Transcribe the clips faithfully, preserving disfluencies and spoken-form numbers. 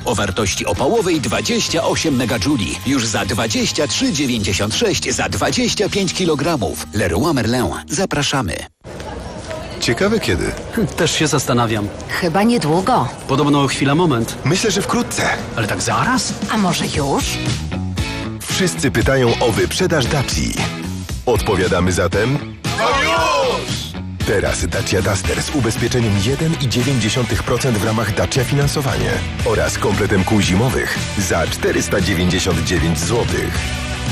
o wartości opałowej dwadzieścia osiem megajuli. Już za dwadzieścia trzy dziewięćdziesiąt sześć za dwadzieścia pięć kilogramów. Leroy Merlin. Zapraszamy. Ciekawe kiedy. Też się zastanawiam. Chyba niedługo. Podobno chwila moment. Myślę, że wkrótce. Ale tak zaraz? A może już? Wszyscy pytają o wyprzedaż Daci. Odpowiadamy zatem... No już! Teraz Dacia Duster z ubezpieczeniem jeden i dziewięć dziesiątych procent w ramach Dacia Finansowanie oraz kompletem kół zimowych za czterysta dziewięćdziesiąt dziewięć złotych.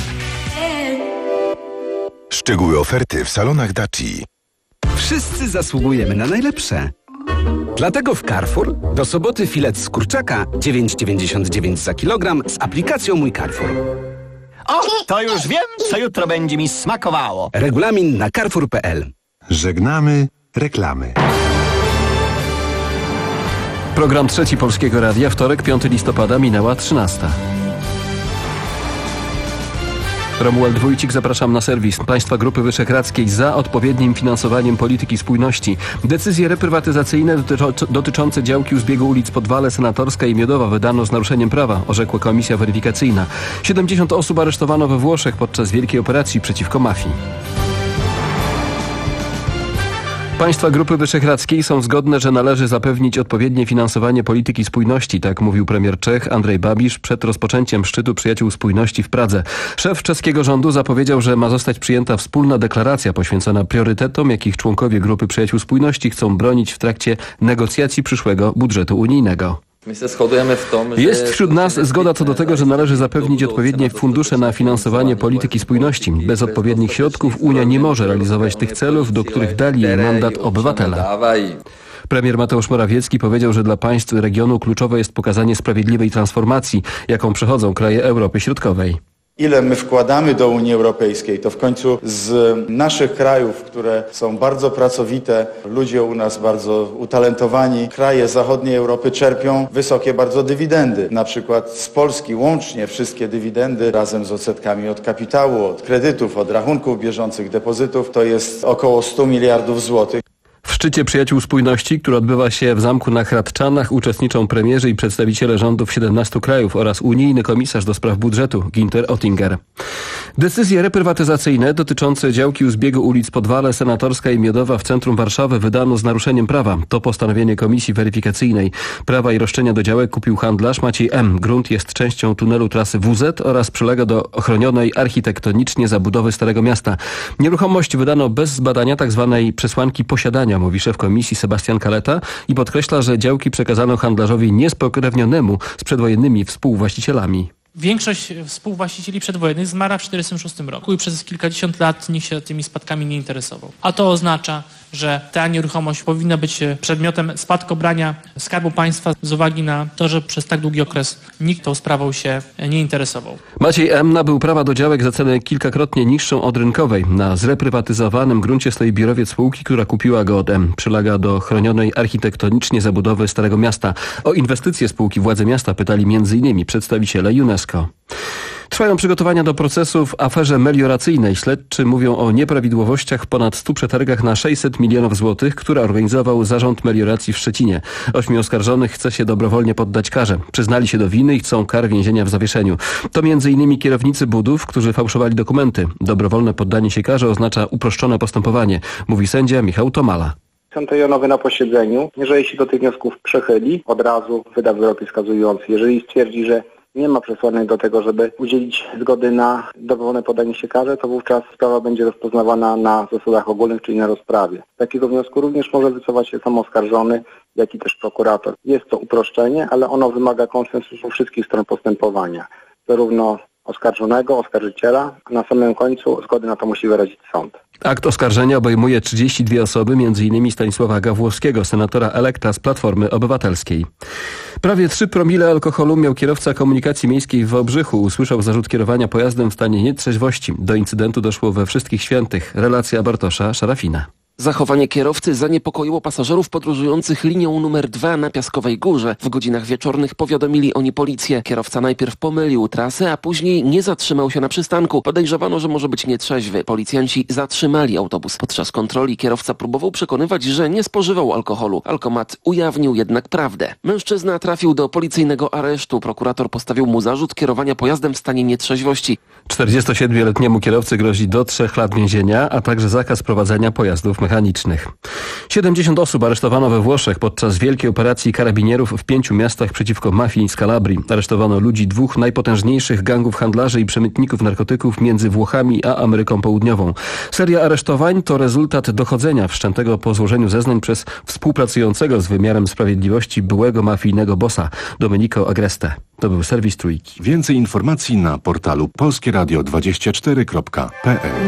Szczegóły oferty w salonach Daci. Wszyscy zasługujemy na najlepsze. Dlatego w Carrefour do soboty filet z kurczaka dziewięć dziewięćdziesiąt dziewięć za kilogram z aplikacją Mój Carrefour. O, to już wiem, co jutro będzie mi smakowało. Regulamin na carrefour kropka p l. Żegnamy reklamy. Program Trzeci Polskiego Radia, wtorek, piątego listopada, minęła trzynasta. Romuald Wójcik, zapraszam na serwis. Państwa Grupy Wyszehradzkiej za odpowiednim finansowaniem polityki spójności. Decyzje reprywatyzacyjne dotyczy- dotyczące działki u zbiegu ulic Podwale, Senatorska i Miodowa wydano z naruszeniem prawa, orzekła komisja weryfikacyjna. siedemdziesiąt osób aresztowano we Włoszech podczas wielkiej operacji przeciwko mafii. Państwa Grupy Wyszehradzkiej są zgodne, że należy zapewnić odpowiednie finansowanie polityki spójności, tak mówił premier Czech Andrej Babiš przed rozpoczęciem szczytu Przyjaciół Spójności w Pradze. Szef czeskiego rządu zapowiedział, że ma zostać przyjęta wspólna deklaracja poświęcona priorytetom, jakich członkowie Grupy Przyjaciół Spójności chcą bronić w trakcie negocjacji przyszłego budżetu unijnego. Jest wśród nas zgoda co do tego, że należy zapewnić odpowiednie fundusze na finansowanie polityki spójności. Bez odpowiednich środków Unia nie może realizować tych celów, do których dali jej mandat obywatele. Premier Mateusz Morawiecki powiedział, że dla państw regionu kluczowe jest pokazanie sprawiedliwej transformacji, jaką przechodzą kraje Europy Środkowej. Ile my wkładamy do Unii Europejskiej, to w końcu z naszych krajów, które są bardzo pracowite, ludzie u nas bardzo utalentowani, kraje zachodniej Europy czerpią wysokie bardzo dywidendy. Na przykład z Polski łącznie wszystkie dywidendy razem z odsetkami od kapitału, od kredytów, od rachunków bieżących, depozytów to jest około stu miliardów złotych. W szczycie Przyjaciół Spójności, który odbywa się w zamku na Hradczanach, uczestniczą premierzy i przedstawiciele rządów siedemnastu krajów oraz unijny komisarz do spraw budżetu Günther Oettinger. Decyzje reprywatyzacyjne dotyczące działki u zbiegu ulic Podwale, Senatorska i Miodowa w centrum Warszawy wydano z naruszeniem prawa. To postanowienie komisji weryfikacyjnej. Prawa i roszczenia do działek kupił handlarz Maciej M. Grunt jest częścią tunelu trasy W Z oraz przylega do ochronionej architektonicznie zabudowy Starego Miasta. Nieruchomość wydano bez zbadania tzw. przesłanki posiadania, mówi szef komisji Sebastian Kaleta i podkreśla, że działki przekazano handlarzowi niespokrewnionemu z przedwojennymi współwłaścicielami. Większość współwłaścicieli przedwojennych zmarła w tysiąc dziewięćset czterdziestym szóstym roku i przez kilkadziesiąt lat nikt się tymi spadkami nie interesował. A to oznacza, że ta nieruchomość powinna być przedmiotem spadkobrania Skarbu Państwa z uwagi na to, że przez tak długi okres nikt tą sprawą się nie interesował. Maciej M. nabył prawa do działek za cenę kilkakrotnie niższą od rynkowej. Na zreprywatyzowanym gruncie stoi biurowiec spółki, która kupiła go od M. Przylega do chronionej architektonicznie zabudowy Starego Miasta. O inwestycje spółki władze miasta pytali między innymi przedstawiciele UNESCO. Trwają przygotowania do procesu w aferze melioracyjnej. Śledczy mówią o nieprawidłowościach w ponad stu przetargach na sześćset milionów złotych, które organizował Zarząd Melioracji w Szczecinie. Ośmiu oskarżonych chce się dobrowolnie poddać karze. Przyznali się do winy i chcą kar więzienia w zawieszeniu. To między innymi kierownicy budów, którzy fałszowali dokumenty. Dobrowolne poddanie się karze oznacza uproszczone postępowanie, mówi sędzia Michał Tomala. Sąd rejonowy na posiedzeniu, jeżeli się do tych wniosków przychyli, od razu wyda wyrok skazujący. Jeżeli stwierdzi, że nie ma przesłanek do tego, żeby udzielić zgody na dobrowolne poddanie się karze, to wówczas sprawa będzie rozpoznawana na zasadach ogólnych, czyli na rozprawie. Z takiego wniosku również może wycofać się sam oskarżony, jak i też prokurator. Jest to uproszczenie, ale ono wymaga konsensusu wszystkich stron postępowania. Zarówno oskarżonego, oskarżyciela, a na samym końcu zgody na to musi wyrazić sąd. Akt oskarżenia obejmuje trzydzieści dwie osoby, między innymi Stanisława Gawłowskiego, senatora elekta z Platformy Obywatelskiej. Prawie trzy promile alkoholu miał kierowca komunikacji miejskiej w Wałbrzychu. Usłyszał zarzut kierowania pojazdem w stanie nietrzeźwości. Do incydentu doszło we Wszystkich Świętych. Relacja Bartosza Szarafina. Zachowanie kierowcy zaniepokoiło pasażerów podróżujących linią numer dwa na Piaskowej Górze. W godzinach wieczornych powiadomili oni policję. Kierowca najpierw pomylił trasę, a później nie zatrzymał się na przystanku. Podejrzewano, że może być nietrzeźwy. Policjanci zatrzymali autobus. Podczas kontroli kierowca próbował przekonywać, że nie spożywał alkoholu. Alkomat ujawnił jednak prawdę. Mężczyzna trafił do policyjnego aresztu. Prokurator postawił mu zarzut kierowania pojazdem w stanie nietrzeźwości. czterdziestosiedmioletniemu kierowcy grozi do trzech lat więzienia, a także zakaz prowadzenia pojazdów mechanicznych. siedemdziesiąt osób aresztowano we Włoszech podczas wielkiej operacji karabinierów w pięciu miastach przeciwko mafii z Kalabrii. Aresztowano ludzi dwóch najpotężniejszych gangów handlarzy i przemytników narkotyków między Włochami a Ameryką Południową. Seria aresztowań to rezultat dochodzenia wszczętego po złożeniu zeznań przez współpracującego z wymiarem sprawiedliwości byłego mafijnego bossa Domenico Agreste. To był serwis Trójki. Więcej informacji na portalu polskie radio dwadzieścia cztery kropka p l.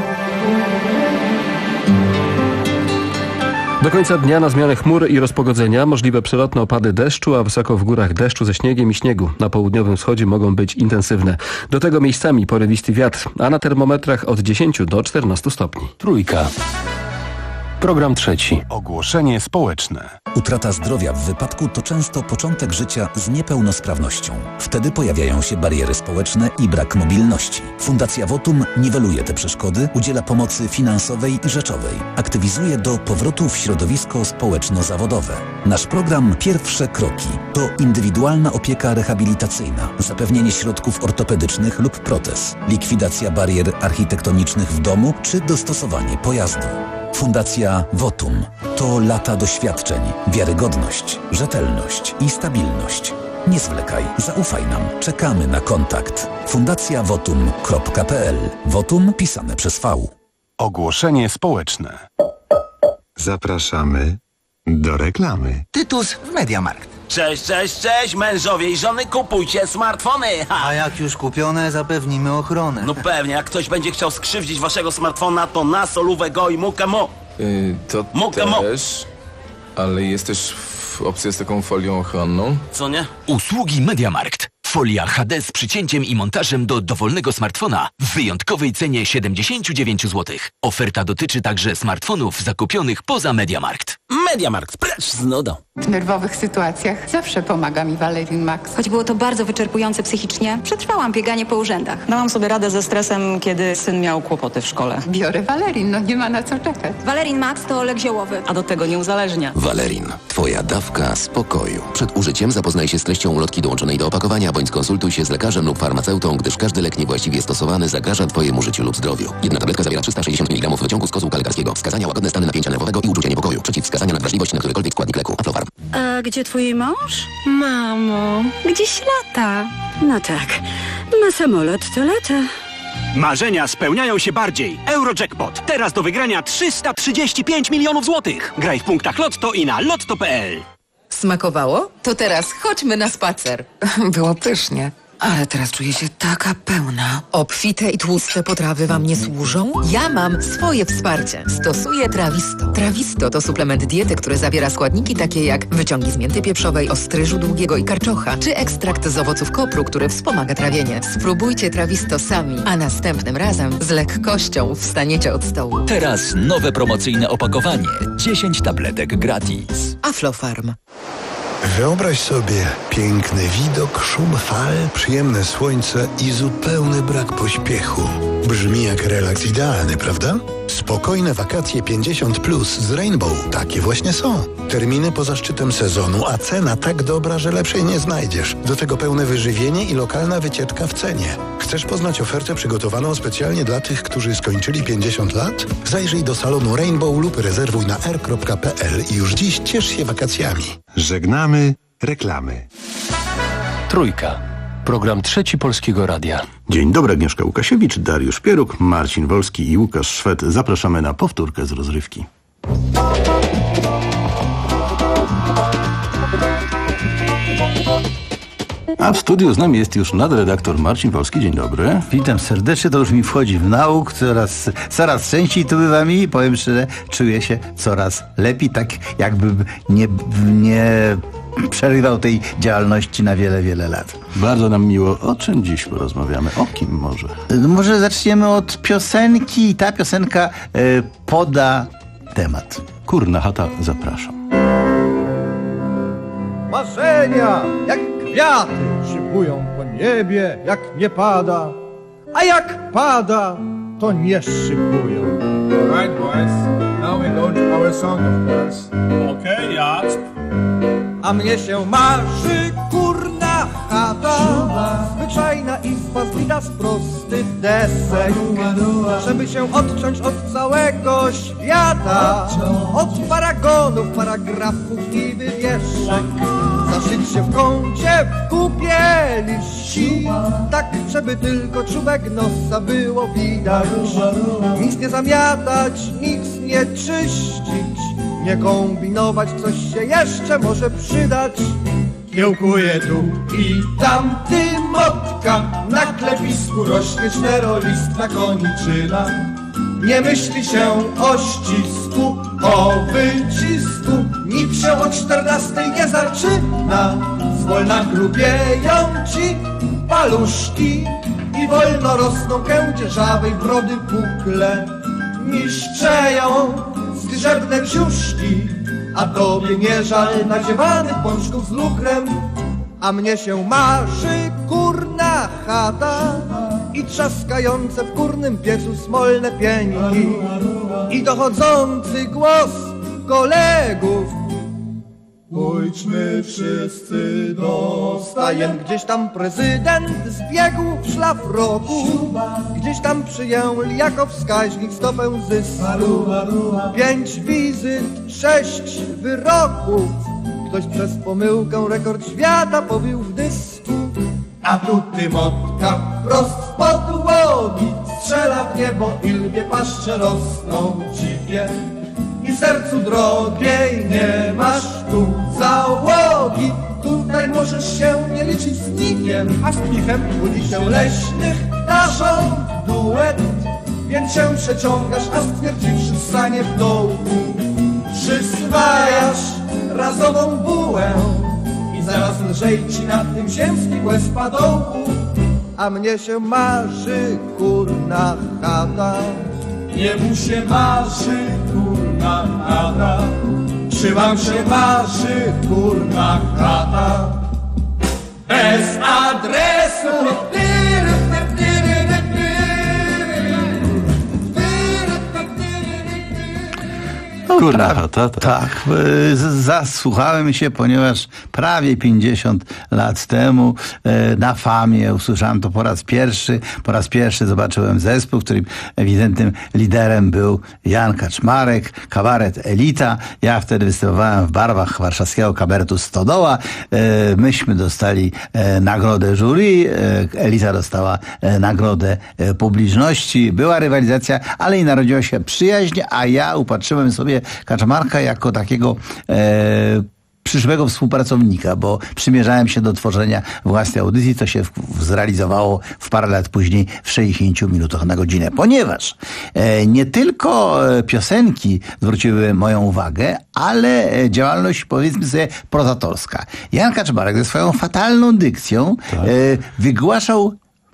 Do końca dnia na zmianę chmur i rozpogodzenia możliwe przelotne opady deszczu, a wysoko w górach deszczu ze śniegiem i śniegu. Na południowym wschodzie mogą być intensywne. Do tego miejscami porywisty wiatr, a na termometrach od dziesięciu do czternastu stopni. Trójka. Program trzeci. Ogłoszenie społeczne. Utrata zdrowia w wypadku to często początek życia z niepełnosprawnością. Wtedy pojawiają się bariery społeczne i brak mobilności. Fundacja Votum niweluje te przeszkody, udziela pomocy finansowej i rzeczowej. Aktywizuje do powrotu w środowisko społeczno-zawodowe. Nasz program Pierwsze Kroki to indywidualna opieka rehabilitacyjna, zapewnienie środków ortopedycznych lub protez, likwidacja barier architektonicznych w domu czy dostosowanie pojazdu. Fundacja Votum to lata doświadczeń, wiarygodność, rzetelność i stabilność. Nie zwlekaj, zaufaj nam. Czekamy na kontakt. fundacja votum kropka p l. Votum pisane przez V. Ogłoszenie społeczne. Zapraszamy do reklamy. Tytus w Mediamarkt. Cześć, cześć, cześć, mężowie i żony, kupujcie smartfony! Ha. A jak już kupione, zapewnimy ochronę. No pewnie, jak ktoś będzie chciał skrzywdzić waszego smartfona, to na solówę go i mukę mo. Yy, to mukę też, mo. Ale jest też w opcja z taką folią ochronną. Co nie? Usługi Mediamarkt. Folia H D z przycięciem i montażem do dowolnego smartfona w wyjątkowej cenie siedemdziesiąt dziewięć złotych. Oferta dotyczy także smartfonów zakupionych poza Mediamarkt. Mediamarkt, precz z nudą. W nerwowych sytuacjach zawsze pomaga mi Valerin Max. Choć było to bardzo wyczerpujące psychicznie, przetrwałam bieganie po urzędach. Dałam sobie radę ze stresem, kiedy syn miał kłopoty w szkole. Biorę Valerin, no nie ma na co czekać. Valerin Max to lek ziołowy. A do tego nie uzależnia. Valerin. Twoja dawka spokoju. Przed użyciem zapoznaj się z treścią ulotki dołączonej do opakowania, bądź skonsultuj się z lekarzem lub farmaceutą, gdyż każdy lek niewłaściwie stosowany zagraża Twojemu życiu lub zdrowiu. Jedna tabletka zawiera trzysta sześćdziesiąt miligramów wyciągu z kozłka lekarskiego. Wskazania łagodne stany napięcia nerwowego i uczucia niepokoju. Przeciwwskazania na wrażliwość na którykolwiek składnik leku. Aflofarm. A gdzie twój mąż? Mamo, gdzieś lata. No tak, ma samolot, to lata. Marzenia spełniają się bardziej. Eurojackpot. Teraz do wygrania trzysta trzydzieści pięć milionów złotych. Graj w punktach Lotto i na lotto kropka p l. Smakowało? To teraz chodźmy na spacer. Było pysznie. Ale teraz czuję się taka pełna. Obfite i tłuste potrawy wam nie służą? Ja mam swoje wsparcie. Stosuję Trawisto. Trawisto to suplement diety, który zawiera składniki takie jak wyciągi z mięty pieprzowej, ostryżu długiego i karczocza, czy ekstrakt z owoców kopru, który wspomaga trawienie. Spróbujcie Trawisto sami, a następnym razem z lekkością wstaniecie od stołu. Teraz nowe promocyjne opakowanie. dziesięć tabletek gratis. Aflofarm. Wyobraź sobie piękny widok, szum fal, przyjemne słońce i zupełny brak pośpiechu. Brzmi jak relaks idealny, prawda? Spokojne wakacje pięćdziesiąt plus z Rainbow. Takie właśnie są. Terminy poza szczytem sezonu, a cena tak dobra, że lepszej nie znajdziesz. Do tego pełne wyżywienie i lokalna wycieczka w cenie. Chcesz poznać ofertę przygotowaną specjalnie dla tych, którzy skończyli pięćdziesiąt lat? Zajrzyj do salonu Rainbow lub rezerwuj na r kropka p l i już dziś ciesz się wakacjami. Żegnamy reklamy. Trójka. Program Trzeci Polskiego Radia. Dzień dobry, Agnieszka Łukasiewicz, Dariusz Pieruk, Marcin Wolski i Łukasz Szwed. Zapraszamy na powtórkę z rozrywki. A w studiu z nami jest już nadredaktor Marcin Wolski. Dzień dobry. Witam serdecznie, to już mi wchodzi w nauk, coraz, coraz częściej tu bywa mi i powiem szczerze, czuję się coraz lepiej, tak jakbym nie, nie przerywał tej działalności na wiele, wiele lat. Bardzo nam miło. O czym dziś porozmawiamy? O kim może? Może zaczniemy od piosenki. Ta piosenka y, poda temat. Kurna chata, zapraszam. Marzenia jak kwiaty szybują po niebie, jak nie pada, a jak pada, to nie szybują. Alright boys, now we go to our song of course. Okay, ja. A mnie się marzy kurna chata, zwyczajna izba zbita z prostych desek, żeby się odciąć od całego świata, od paragonów, paragrafów i wywieszek, zaszyć się w kącie w kupie liści, tak żeby tylko czubek nosa było widać, nic nie zamiatać, nic nie czyścić, nie kombinować, coś się jeszcze może przydać. Kiełkuje tu i tam tymotka, na klepisku rośnie czterolistna koniczyna. Nie myśli się o ścisku, o wycisku, nic się o czternastej nie zaczyna. Zwolna grubieją ci paluszki i wolno rosną kędzierzawej brody pukle. Niszczeją zgrzebne brzuszki, a tobie nie żal nadziewanych pączków z lukrem. A mnie się marzy kurna chata i trzaskające w kurnym piecu smolne pieńki i dochodzący głos kolegów. Pójdźmy wszyscy do stajen. Gdzieś tam prezydent zbiegł w szlafroku, gdzieś tam przyjęli jako wskaźnik stopę zysku. Pięć wizyt, sześć wyroków, ktoś przez pomyłkę rekord świata pobił w dysku. A tu tymotka wprost z podłogi strzela w niebo i lwie paszcze rosną dziwnie. I sercu drogiej nie masz tu załogi. Tutaj możesz się nie liczyć z nikiem, a z pichem budzi się leśnych ptaszą duet. Więc się przeciągasz, a stwierdziwszy stanie w dołku, przyswajasz razową bułę i zaraz lżej ci na tym ziemskim łez padołku. A mnie się marzy kurna chata, jemu się marzy kurna chata, czy wam się marzy kurna chata? Bez adresu. Kurna chata, tak. Tak, z- zasłuchałem się, ponieważ prawie pięćdziesiąt lat temu e, na Famie usłyszałem to po raz pierwszy. Po raz pierwszy zobaczyłem zespół, którym ewidentnym liderem był Jan Kaczmarek, kabaret Elita. Ja wtedy występowałem w barwach warszawskiego kabaretu Stodoła. E, myśmy dostali e, nagrodę jury, e, Elita dostała e, nagrodę e, publiczności. Była rywalizacja, ale i narodziła się przyjaźń, a ja upatrzyłem sobie Kaczmarka jako takiego e, przyszłego współpracownika, bo przymierzałem się do tworzenia własnej audycji, co się w, w, zrealizowało w parę lat później w sześćdziesięciu minutach na godzinę. Ponieważ e, nie tylko piosenki zwróciły moją uwagę, ale działalność, powiedzmy sobie, prozatorska. Jan Kaczmarek ze swoją fatalną dykcją tak. e, wygłaszał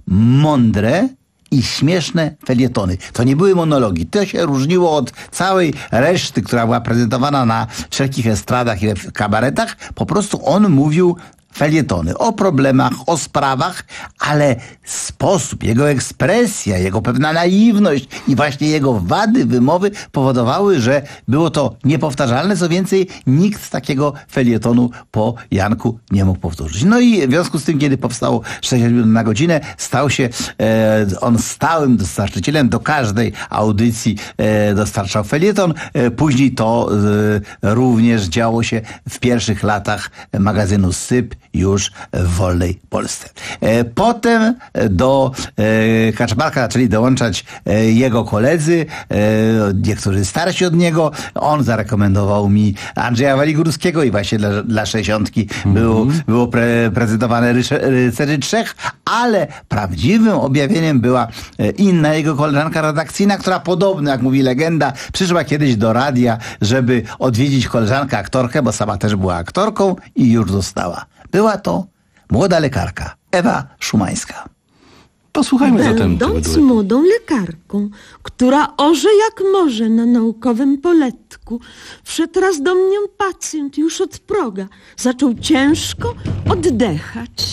mądre i śmieszne felietony. To nie były monologi. To się różniło od całej reszty, która była prezentowana na wszelkich estradach i kabaretach. Po prostu on mówił felietony o problemach, o sprawach, ale sposób, jego ekspresja, jego pewna naiwność i właśnie jego wady wymowy powodowały, że było to niepowtarzalne. Co więcej, nikt takiego felietonu po Janku nie mógł powtórzyć. No i w związku z tym, kiedy powstało sześćdziesiąt minut na godzinę, stał się e, on stałym dostarczycielem. Do każdej audycji e, dostarczał felieton. E, później to e, również działo się w pierwszych latach magazynu Syp już w wolnej Polsce. Potem do Kaczmarka zaczęli dołączać jego koledzy, niektórzy starsi od niego. On zarekomendował mi Andrzeja Waligórskiego i właśnie dla, dla sześćdziesiątki mm-hmm. było, było pre, prezentowane Rycerzy Trzech, ale prawdziwym objawieniem była inna jego koleżanka redakcyjna, która podobno, jak mówi legenda, przyszła kiedyś do radia, żeby odwiedzić koleżankę aktorkę, bo sama też była aktorką i już została. Była to młoda lekarka Ewa Szumańska. Posłuchajmy zatem tego Będąc duetu. młodą lekarką, która orze jak może na naukowym poletku, wszedł raz do mnie pacjent już od proga. Zaczął ciężko oddychać.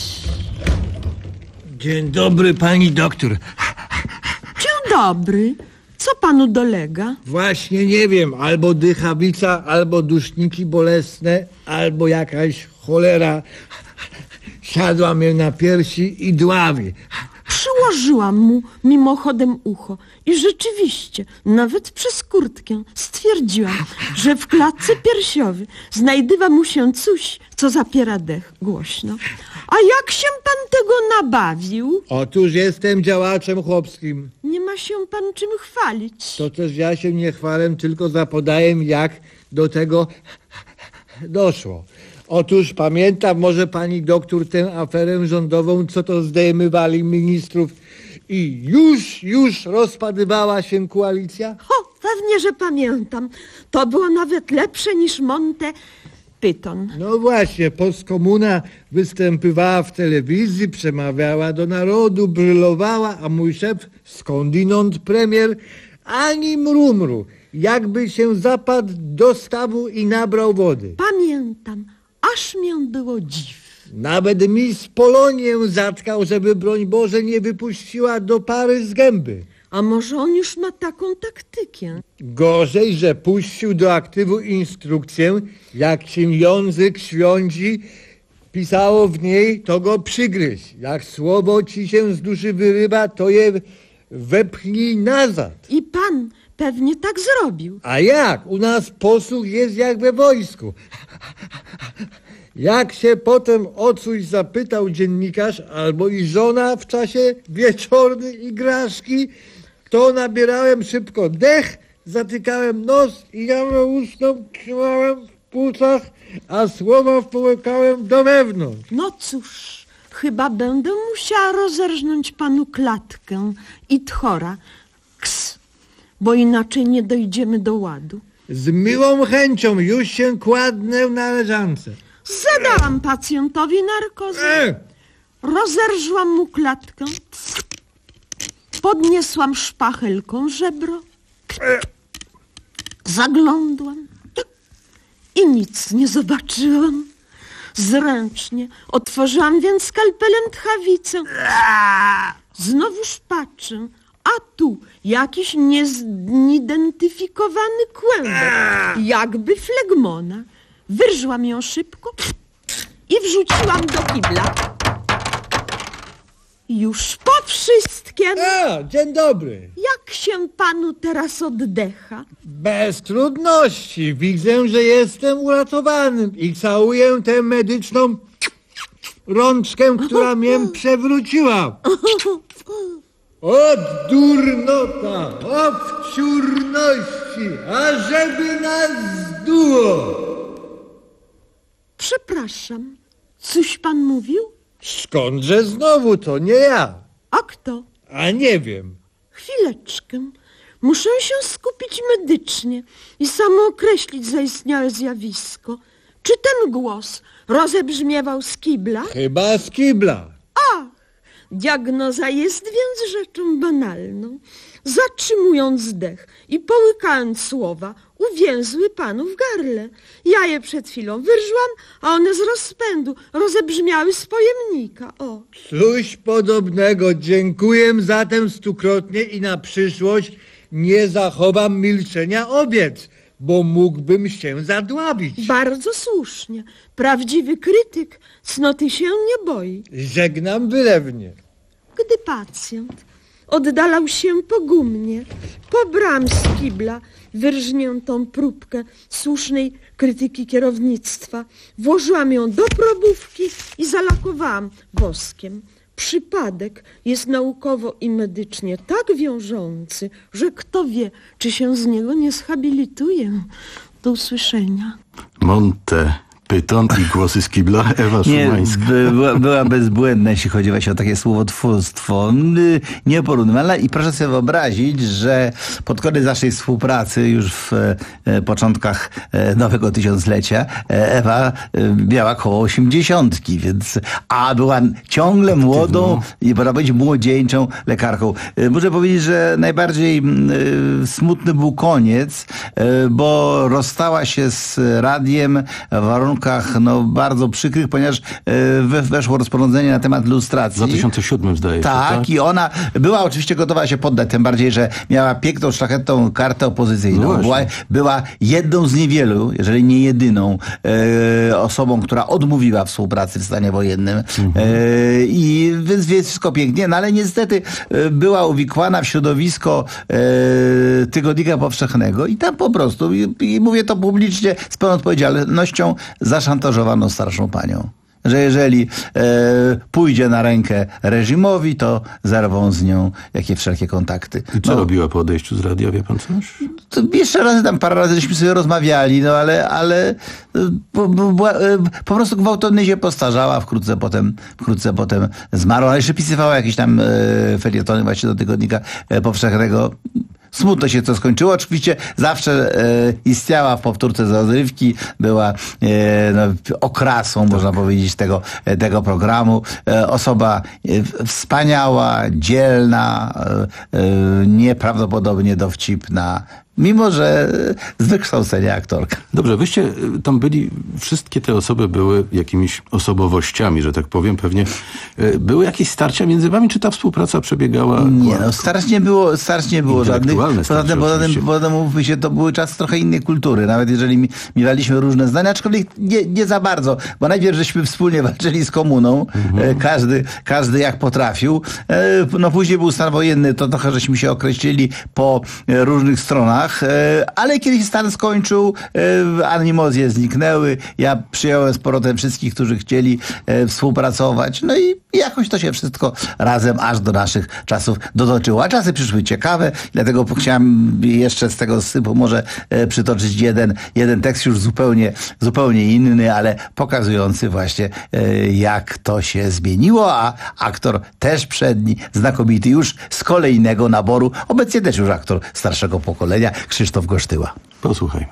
Dzień dobry, pani doktor. Dzień dobry. Co panu dolega? Właśnie nie wiem, albo dychawica, albo duszniki bolesne, albo jakaś cholera siadła mnie na piersi i dławi. Przyłożyłam mu mimochodem ucho i rzeczywiście, nawet przez kurtkę, stwierdziłam, że w klatce piersiowej znajdywa mu się coś, co zapiera dech głośno. A jak się pan tego nabawił? Otóż jestem działaczem chłopskim. Nie ma się pan czym chwalić. To też ja się nie chwalę, tylko zapodaję, jak do tego doszło. Otóż pamięta może pani doktor tę aferę rządową, co to zdejmywali ministrów i już, już rozpadywała się koalicja? Ho, pewnie, że pamiętam. To było nawet lepsze niż Monte Python. No właśnie, postkomuna występywała w telewizji, przemawiała do narodu, brylowała, a mój szef, skądinąd premier, ani mrumru, jakby się zapadł do stawu i nabrał wody. Pamiętam, aż mię było dziw. Nawet mi z Polonię zatkał, żeby broń Boże nie wypuściła do pary z gęby. A może on już ma taką taktykę? Gorzej, że puścił do aktywu instrukcję, jak się język świądzi, pisało w niej, to go przygryź. Jak słowo ci się z duszy wyrywa, to je wepchnij nazad. I pan pewnie tak zrobił. A jak? U nas posłuch jest jak we wojsku. Jak się potem o coś zapytał dziennikarz albo i żona w czasie wieczornej igraszki, to nabierałem szybko dech, zatykałem nos i jamę ustną trzymałem w płucach, a słowa połykałem do wewnątrz. No cóż, chyba będę musiała rozerżnąć panu klatkę i tchora. Ks, bo inaczej nie dojdziemy do ładu. Z miłą chęcią już się kładnę na leżance. Zadałam pacjentowi narkozę. Rozerżłam mu klatkę. Podniesłam szpachelką żebro. Zaglądłam. I nic nie zobaczyłam. Zręcznie otworzyłam więc skalpelem tchawicę. Znowuż patrzę. A tu jakiś niezidentyfikowany kłębek. Jakby flegmona. Wyrżłam ją szybko i wrzuciłam do kibla. Już po wszystkim. A, dzień dobry. Jak się panu teraz oddecha? Bez trudności. Widzę, że jestem uratowanym i całuję tę medyczną rączkę, która mnie przewróciła. Od durnota, od wciurności, ażeby nas zduło. Przepraszam, coś pan mówił? Skądże znowu, to nie ja. A kto? A nie wiem. Chwileczkę. Muszę się skupić medycznie i samo określić zaistniałe zjawisko. Czy ten głos rozebrzmiewał z kibla? Chyba z kibla. Ach, diagnoza jest więc rzeczą banalną. Zatrzymując dech i połykając słowa, uwięzły panu w gardle. Ja je przed chwilą wyrżłam, a one z rozpędu rozebrzmiały z pojemnika. O. Coś podobnego. Dziękuję zatem stukrotnie i na przyszłość nie zachowam milczenia obiec, bo mógłbym się zadławić. Bardzo słusznie. Prawdziwy krytyk cnoty się nie boi. Żegnam wylewnie. Gdy pacjent oddalał się pogumnie, pobrałam z kibla wyrżniętą próbkę słusznej krytyki kierownictwa, włożyłam ją do probówki i zalakowałam woskiem. Przypadek jest naukowo i medycznie tak wiążący, że kto wie, czy się z niego nie zhabilituje. Do usłyszenia. Monte Pyton i głosy z kibla, Ewa Nie, Szumańska. by, była, była bezbłędna, jeśli chodzi właśnie o takie słowotwórstwo. Nieporównywalne. I proszę sobie wyobrazić, że pod koniec naszej współpracy już w e, początkach e, nowego tysiąclecia e, Ewa e, miała koło osiemdziesiątki, więc a była ciągle młodą i można powiedzieć młodzieńczą lekarką. E, muszę powiedzieć, że najbardziej e, smutny był koniec, e, bo rozstała się z radiem w warunkach no, bardzo przykrych, ponieważ e, weszło rozporządzenie na temat lustracji. W dwa tysiące siódmym zdaje się, tak? Tak, i ona była oczywiście gotowa się poddać, tym bardziej, że miała piękną, szlachetną kartę opozycyjną. No była, była jedną z niewielu, jeżeli nie jedyną e, osobą, która odmówiła współpracy w stanie wojennym. Mhm. E, I więc, więc wszystko pięknie, no ale niestety e, była uwikłana w środowisko e, Tygodnika Powszechnego i tam po prostu, i, i mówię to publicznie z pełną odpowiedzialnością, zaszantażowano starszą panią. Że jeżeli e, pójdzie na rękę reżimowi, to zerwą z nią jakie wszelkie kontakty. I co no, robiła po odejściu z radia, wie pan coś? To jeszcze raz tam parę razy żeśmy sobie rozmawiali, no ale, ale po, po, po prostu gwałtownie się postarzała, wkrótce potem, wkrótce potem zmarła, ale jeszcze pisywała jakieś tam e, felietony właśnie do Tygodnika e, Powszechnego. Smutno się to skończyło. Oczywiście zawsze e, istniała w powtórce z rozrywki, była e, no, okrasą, tak, można powiedzieć, tego, tego programu. E, osoba e, wspaniała, dzielna, e, e, nieprawdopodobnie dowcipna, mimo że z wykształcenia aktorka. Dobrze, wyście tam byli, wszystkie te osoby były jakimiś osobowościami, że tak powiem, pewnie. Były jakieś starcia między wami, czy ta współpraca przebiegała? Nie, no starć nie było, starć nie było żadnych. Poza tym, poza tym, poza tym, mówmy się, to były czasy trochę innej kultury, nawet jeżeli miewaliśmy różne zdania, aczkolwiek nie, nie za bardzo, bo najpierw żeśmy wspólnie walczyli z komuną, mhm. każdy, każdy jak potrafił, no później był stan wojenny, to trochę żeśmy się określili po różnych stronach, ale kiedy się stan skończył, animozje zniknęły, ja przyjąłem z powrotem wszystkich, którzy chcieli współpracować, no i jakoś to się wszystko razem aż do naszych czasów dotoczyło. A czasy przyszły ciekawe, dlatego chciałem jeszcze z tego sypu może przytoczyć jeden, jeden tekst już zupełnie, zupełnie inny, ale pokazujący właśnie jak to się zmieniło, a aktor też przedni, znakomity już z kolejnego naboru, obecnie też już aktor starszego pokolenia, Krzysztof Gosztyła. Posłuchajmy.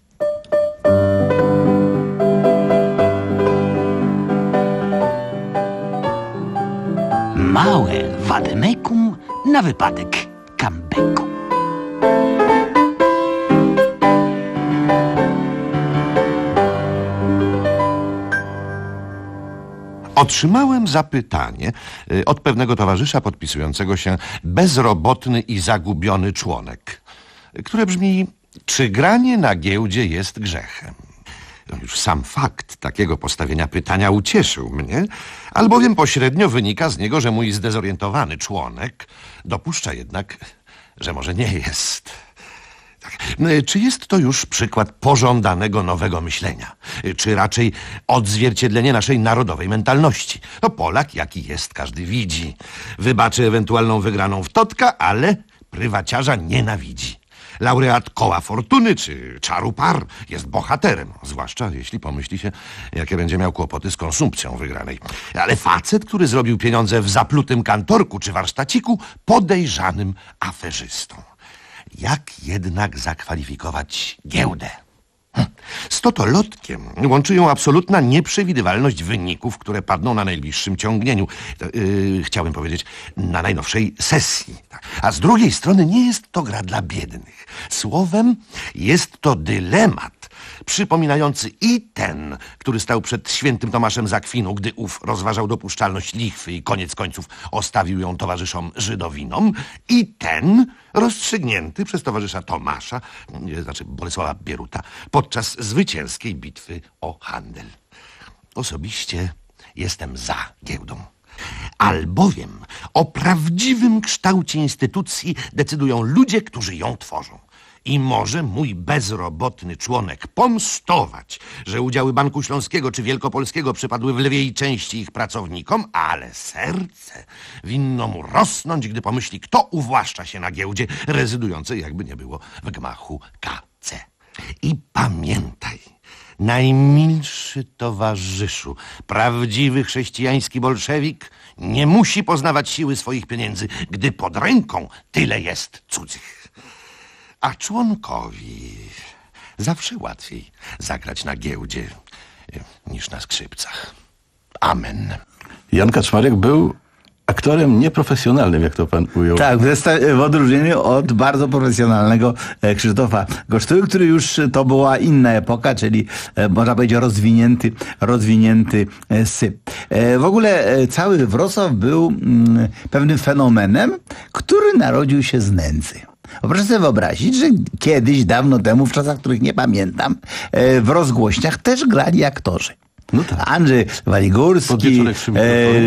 Małe wademekum na wypadek comebacku. Otrzymałem zapytanie od pewnego towarzysza podpisującego się bezrobotny i zagubiony członek, które brzmi: czy granie na giełdzie jest grzechem? Już sam fakt takiego postawienia pytania ucieszył mnie, albowiem pośrednio wynika z niego, że mój zdezorientowany członek dopuszcza jednak, że może nie jest. Tak. Czy jest to już przykład pożądanego nowego myślenia? Czy raczej odzwierciedlenie naszej narodowej mentalności? No Polak jaki jest, każdy widzi. Wybaczy ewentualną wygraną w totka, ale prywaciarza nienawidzi. Laureat Koła Fortuny czy Czaru Par jest bohaterem, zwłaszcza jeśli pomyśli się, jakie będzie miał kłopoty z konsumpcją wygranej. Ale facet, który zrobił pieniądze w zaplutym kantorku czy warsztaciku, podejrzanym aferzystą. Jak jednak zakwalifikować giełdę? Z totolotkiem łączy ją absolutna nieprzewidywalność wyników, które padną na najbliższym ciągnieniu. Yy, chciałbym powiedzieć, na najnowszej sesji. A z drugiej strony nie jest to gra dla biednych. Słowem, jest to dylemat przypominający i ten, który stał przed świętym Tomaszem z Akwinu, gdy ów rozważał dopuszczalność lichwy i koniec końców ostawił ją towarzyszom Żydowinom, i ten rozstrzygnięty przez towarzysza Tomasza, znaczy Bolesława Bieruta, podczas zwycięskiej bitwy o handel. Osobiście jestem za giełdą. Albowiem o prawdziwym kształcie instytucji decydują ludzie, którzy ją tworzą. I może mój bezrobotny członek pomstować, że udziały Banku Śląskiego czy Wielkopolskiego przypadły w lwiej części ich pracownikom, ale serce winno mu rosnąć, gdy pomyśli, kto uwłaszcza się na giełdzie rezydującej, jakby nie było, w gmachu K C. I pamiętaj, Najmilszy towarzyszu, prawdziwy chrześcijański bolszewik nie musi poznawać siły swoich pieniędzy, gdy pod ręką tyle jest cudzych. A członkowi zawsze łatwiej zagrać na giełdzie niż na skrzypcach. Amen. Jan Kaczmarek był aktorem nieprofesjonalnym, jak to pan ujął. Tak, w, zesta- w odróżnieniu od bardzo profesjonalnego e, Krzysztofa Gosztuły, który już to była inna epoka, czyli e, można powiedzieć rozwinięty, rozwinięty e, syp. E, w ogóle e, cały Wrocław był mm, pewnym fenomenem, który narodził się z nędzy. Proszę sobie wyobrazić, że kiedyś, dawno temu, w czasach, których nie pamiętam, e, w rozgłośniach też grali aktorzy. No tak. Andrzej Waligórski e,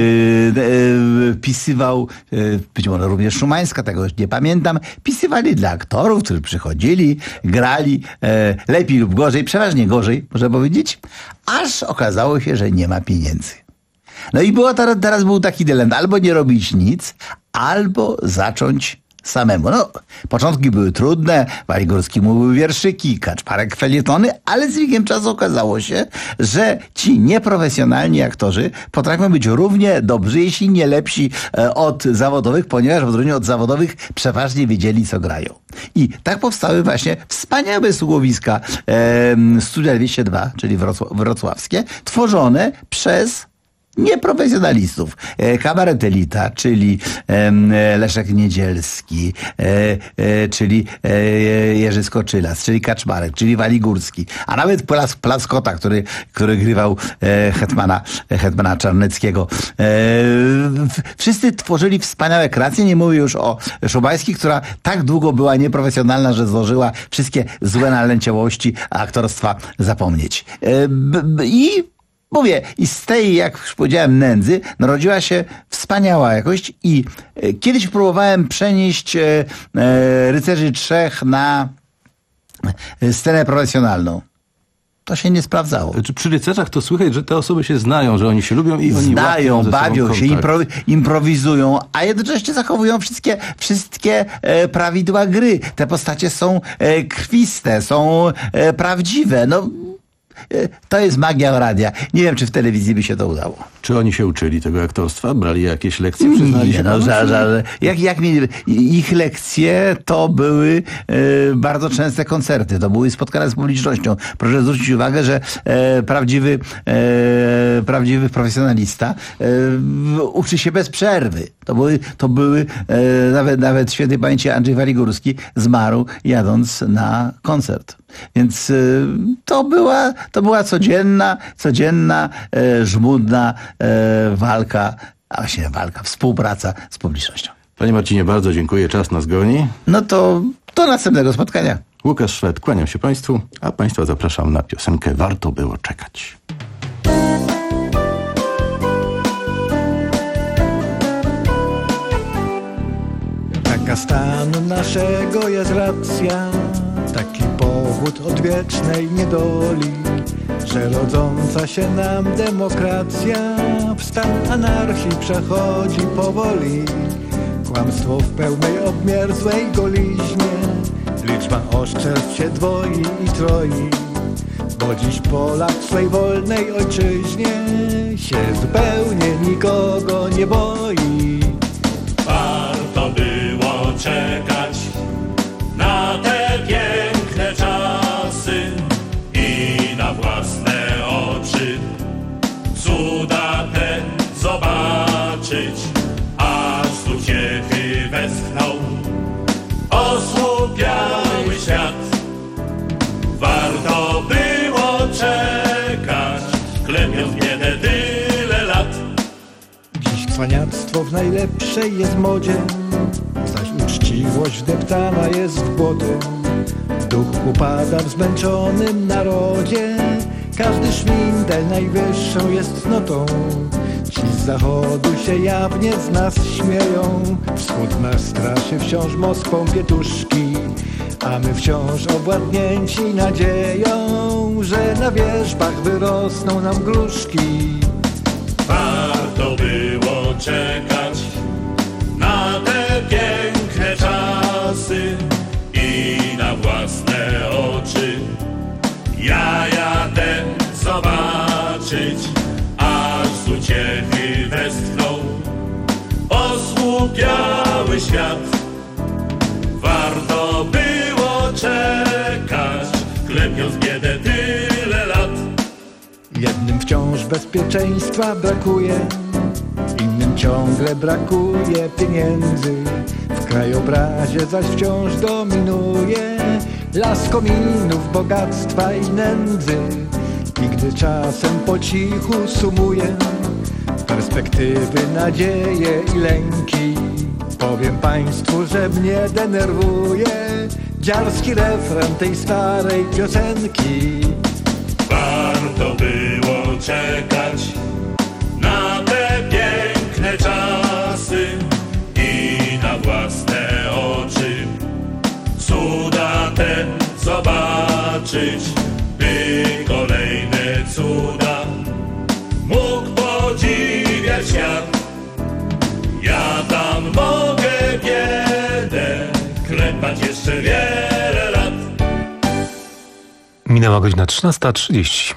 e, pisywał, e, być może również Szumańska, tego już nie pamiętam, pisywali dla aktorów, którzy przychodzili, grali e, lepiej lub gorzej, przeważnie gorzej, można powiedzieć, aż okazało się, że nie ma pieniędzy. No i było teraz, teraz był taki dylemat, albo nie robić nic, albo zacząć samemu. No, początki były trudne, Waligórski mówił wierszyki, Kaczmarek felietony, ale z biegiem czasu okazało się, że ci nieprofesjonalni aktorzy potrafią być równie dobrzy, jeśli nie lepsi e, od zawodowych, ponieważ w odróżnieniu od zawodowych przeważnie wiedzieli, co grają. I tak powstały właśnie wspaniałe słuchowiska e, Studia dwieście dwa, czyli wrocław, wrocławskie, tworzone przez nieprofesjonalistów. E, Kabaret Elita, czyli e, Leszek Niedzielski, e, e, czyli e, Jerzy Skoczylas, czyli Kaczmarek, czyli Waligórski, a nawet Plas, Plaskota, który, który grywał e, hetmana, hetmana Czarneckiego. E, w, wszyscy tworzyli wspaniałe kreacje, nie mówię już o Szumańskiej, która tak długo była nieprofesjonalna, że zdążyła wszystkie złe naleciałości aktorstwa zapomnieć. E, b, b, I Mówię, i z tej, jak już powiedziałem, nędzy narodziła się wspaniała jakość i e, kiedyś próbowałem przenieść e, e, Rycerzy Trzech na e, scenę profesjonalną. To się nie sprawdzało. Czy przy rycerzach to słychać, że te osoby się znają, że oni się lubią i oni znają, bawią się, impro- improwizują, a jednocześnie zachowują wszystkie, wszystkie e, prawidła gry. Te postacie są e, krwiste, są e, prawdziwe. No, to jest magia radia. Nie wiem, czy w telewizji by się to udało. Czy oni się uczyli tego aktorstwa? Brali jakieś lekcje? Przyznali Nie, się no, panu, że, czy... że, jak, jak mieli, ich lekcje to były e, bardzo częste koncerty, to były spotkania z publicznością. Proszę zwrócić uwagę, że e, prawdziwy, e, prawdziwy profesjonalista e, uczy się bez przerwy. To były, to były e, nawet, nawet świętej pamięci Andrzej Waligórski zmarł jadąc na koncert. Więc e, to była, to była codzienna, codzienna, e, żmudna e, walka, a właśnie walka, współpraca z publicznością. Panie Marcinie, bardzo dziękuję. Czas nas goni. No to do następnego spotkania. Łukasz Szwed, kłaniam się Państwu, a Państwa zapraszam na piosenkę Warto było czekać. Taka stanu naszego jest racja, taki powód odwiecznej niedoli, że rodząca się nam demokracja w stan anarchii przechodzi powoli. Kłamstwo w pełnej obmierzłej goliźnie, liczba oszczerstw się dwoi i troi, bo dziś Polak w swej wolnej ojczyźnie się zupełnie nikogo nie boi. Warto było czekać na te piękne czasy i na własne oczy cuda te zobaczyć, aż z uciechy westchnął osłupiały świat. Warto było czekać, klepiąc biedę tyle lat. Dziś cwaniactwo w najlepszej jest modzie, zaś uczciwość wdeptana jest w błoto. Duch upada w zmęczonym narodzie, każdy szwindel najwyższą jest cnotą. Ci z zachodu się jawnie z nas śmieją, wschód nas straszy wciąż Moskwą pietuszki, a my wciąż owładnięci nadzieją, że na wierzbach wyrosną nam gruszki. Warto było czekać na te piękne czasy i na własne oczy. Ja jadę osłupiały świat. Warto było czekać, klepiąc biedę tyle lat. Jednym wciąż bezpieczeństwa brakuje, innym ciągle brakuje pieniędzy. W krajobrazie zaś wciąż dominuje las kominów, bogactwa i nędzy. I gdy czasem po cichu sumuję perspektywy, nadzieje i lęki, powiem państwu, że mnie denerwuje dziarski refren tej starej piosenki. Warto było czekać na te piękne czasy i na własne oczy cuda te zobaczyć, by kolejne cuda mógł podziwiać świat. Ja tam mogę biedę klepać jeszcze wiele lat. Minęła godzina trzynasta trzydzieści.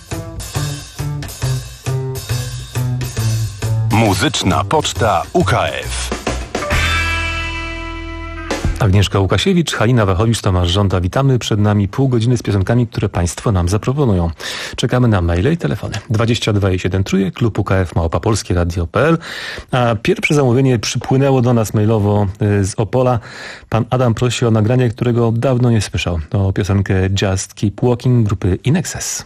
Muzyczna Poczta U K F. Agnieszka Łukasiewicz, Halina Wachowicz, Tomasz Żąda. Witamy. Przed nami pół godziny z piosenkami, które Państwo nam zaproponują. Czekamy na maile i telefony. dwadzieścia dwa i siedem trójek, klub U K F małpa polskie radio kropka p l. A pierwsze zamówienie przypłynęło do nas mailowo z Opola. Pan Adam prosi o nagranie, którego dawno nie słyszał. O piosenkę Just Keep Walking grupy In Excess.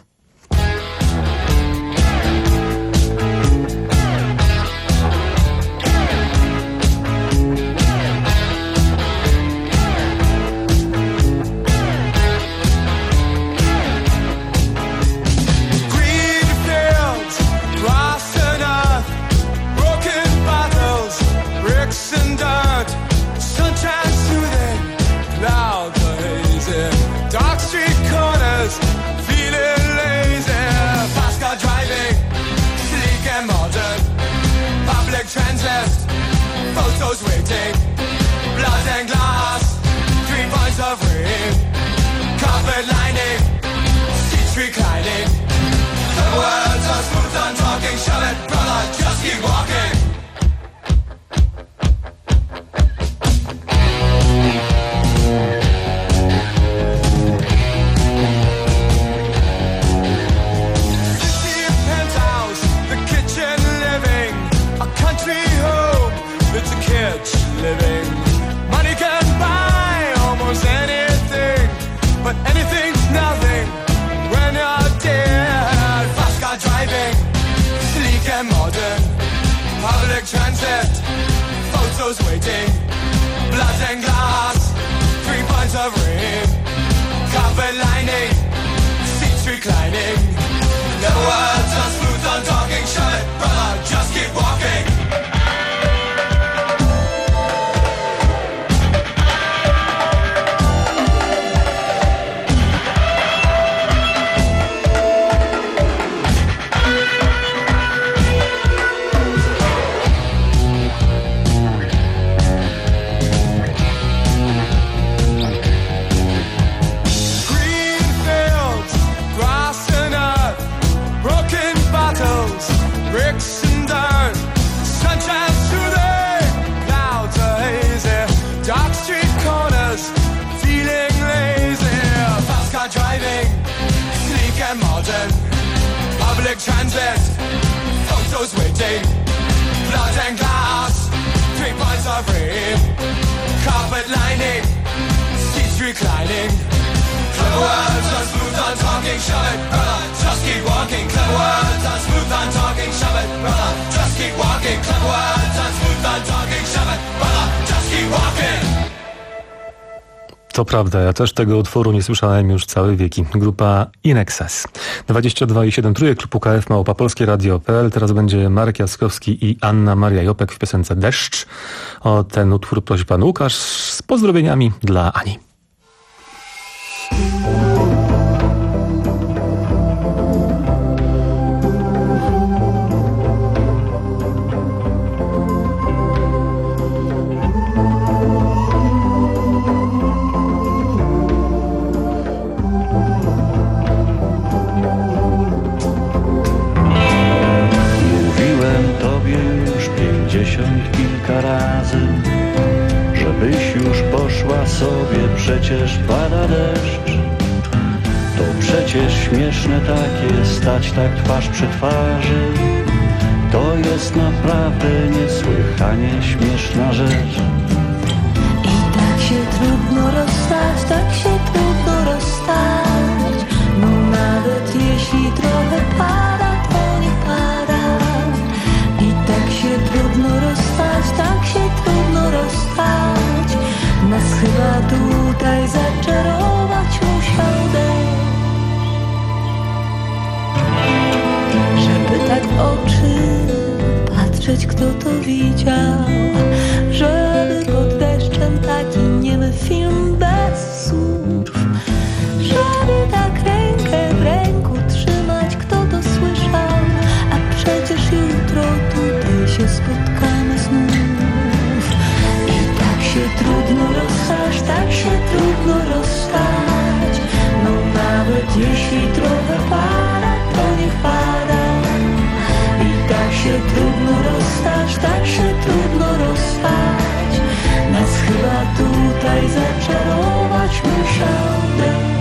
Transist, photos waiting, blood and glass, three points of rain, carpet lining, seats reclining. The words are smooth and talking, shove it, brother, just keep walking. Living. Money can buy almost anything, but anything's nothing when you're dead. Fast car driving, sleek and modern, public transit, photos waiting, blood and glass, three pints of rain, carpet lining, seats reclining. The words are smooth on talking, shut it, brother, just keep walking. Modern, public transit, photos waiting, blood and glass, three pints of rain, carpet lining, seats reclining. Clever words are smooth on talking, shove it, brother, just keep walking. Clever words are smooth on talking, shove it, brother, just keep walking. Clever words are smooth on talking, shove it, brother, just keep walking. To prawda, ja też tego utworu nie słyszałem już całe wieki. Grupa In Excess. dwadzieścia dwa i siedem trójek, klub U K F małpa polskie radio kropka p l. Teraz będzie Marek Jaskowski i Anna Maria Jopek w piosence Deszcz. O ten utwór prosi pan Łukasz z pozdrowieniami dla Ani. kilka razy, żebyś już poszła sobie, przecież pada deszcz. To przecież śmieszne takie, stać tak twarz przy twarzy. To jest naprawdę niesłychanie śmieszna rzecz. I tak się trudno rozstać, tak się trudno rozstać. No nawet jeśli trochę pada, to nie pada. I tak się trudno rozstać, tak się trudno rozstać. Nas chyba tutaj zaczarować musiał deszcz. Żeby tak oczy patrzeć, kto to widział. Żeby pod deszczem taki niemy film bez słów. Żeby tak rękę w ręku trzymać, kto to słyszał. A przecież jutro tutaj się spotkamy znów. I tak się trudno rozstać, tak się trudno rozstać. No nawet jeśli trochę pada, to niech pada. I tak się trudno rozstać, tak się trudno rozstać. Nas chyba tutaj zaczarować musiał deszcz.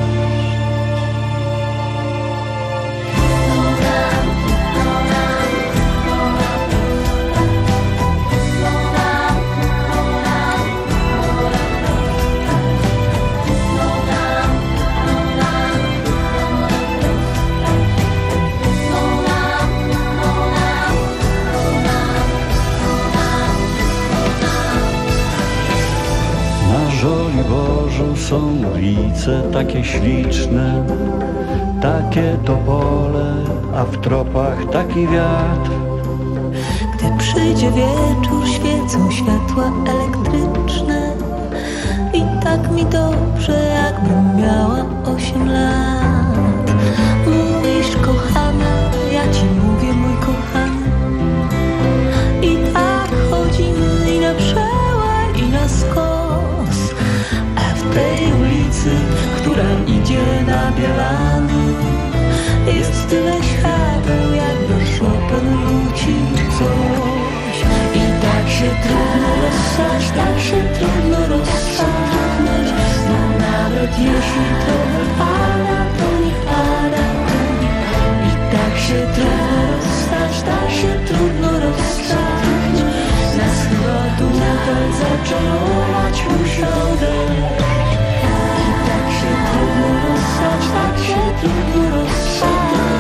Żoli Bożu są ulice takie śliczne, takie topole, a w tropach taki wiatr. Gdy przyjdzie wieczór, świecą światła elektryczne. I tak mi dobrze, jakbym miała osiem lat. Mówisz, kochana, ja ci mówię, mój kochany. I tak chodzimy i na przełaj, i na skos. A w tej ulicy, która idzie na Bielany, jest tyle świateł, jakby Chopin nucił coś. I tak się trudno rozstać, tak się trudno rozstać. No nawet jeśli trochę pada, to nie pada. I tak się trudno rozstać, tak się trudno rozstać. Nas chyba tutaj zaczarować musiał deszcz. I tak się trudno rozstać, tak się trudno rozstać.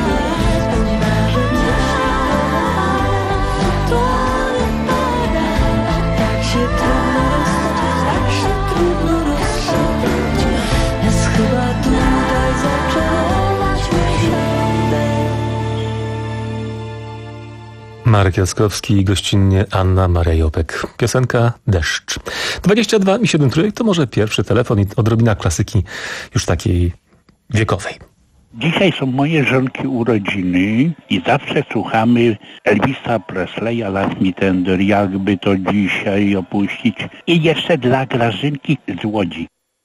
Marek Jackowski i gościnnie Anna Maria Jopek. Piosenka Deszcz. dwadzieścia dwa i siedem trójek to może pierwszy telefon i odrobina klasyki już takiej wiekowej. Dzisiaj są moje żonki urodziny i zawsze słuchamy Elvisa Presleya, Love Me Tender, jakby to dzisiaj opuścić. I jeszcze dla Grażynki z Łodzi.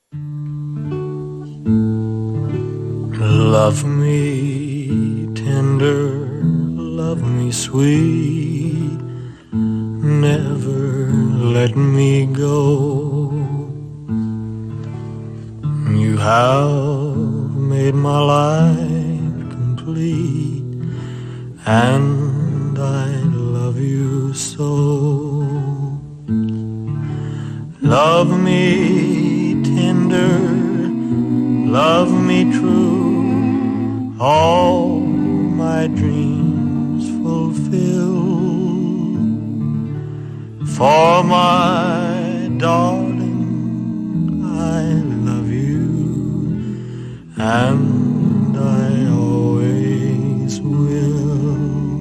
Love me tender, love me sweet, never let me go. You have made my life complete, and I love you so. Love me tender, love me true, all my dreams fulfill. For my darling, I love you, and I always will.